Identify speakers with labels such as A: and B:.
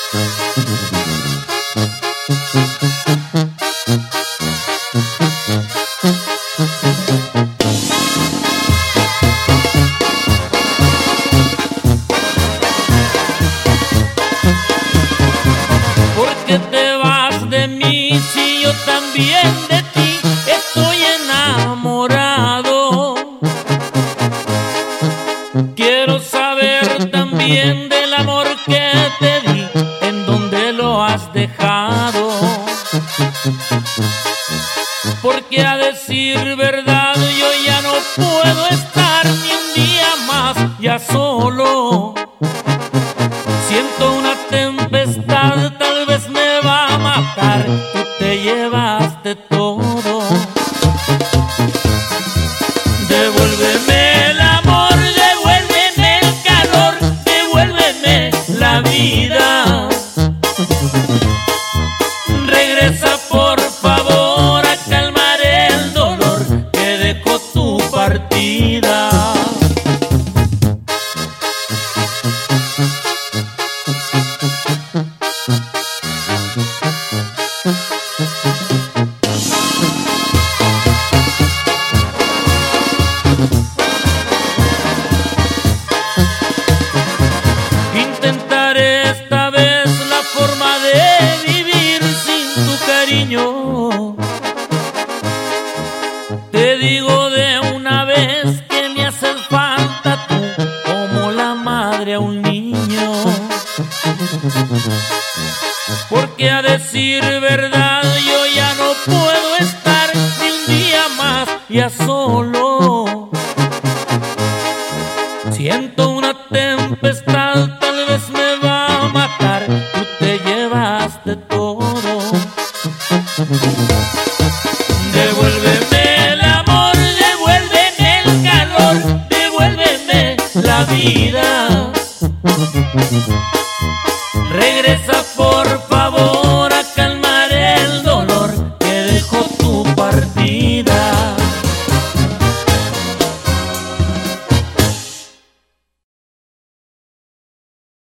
A: ¿Por qué te vas de mí si yo también de ti estoy enamorado? Quiero saber también del amor que te di, en dónde lo has dejado. Porque a decir verdad yo ya no puedo estar ni un día más ya solo. Siento una tempestad, tal vez me va a matar. Tú te llevaste todo. Devuélveme el amor, devuélveme el calor, devuélveme la vida. Regresa por favor a calmar el dolor que dejó tu partida. Intentaré esta vez la forma de vivir sin tu cariño. Te digo de una vez que me haces falta tú, como la madre a un niño. Porque a decir verdad yo ya no puedo estar ni un día más ya solo. Siento una tempestad, tal vez me va a matar. Tú te llevaste todo. Devuélveme el amor, devuélveme el calor, devuélveme la vida. Regresa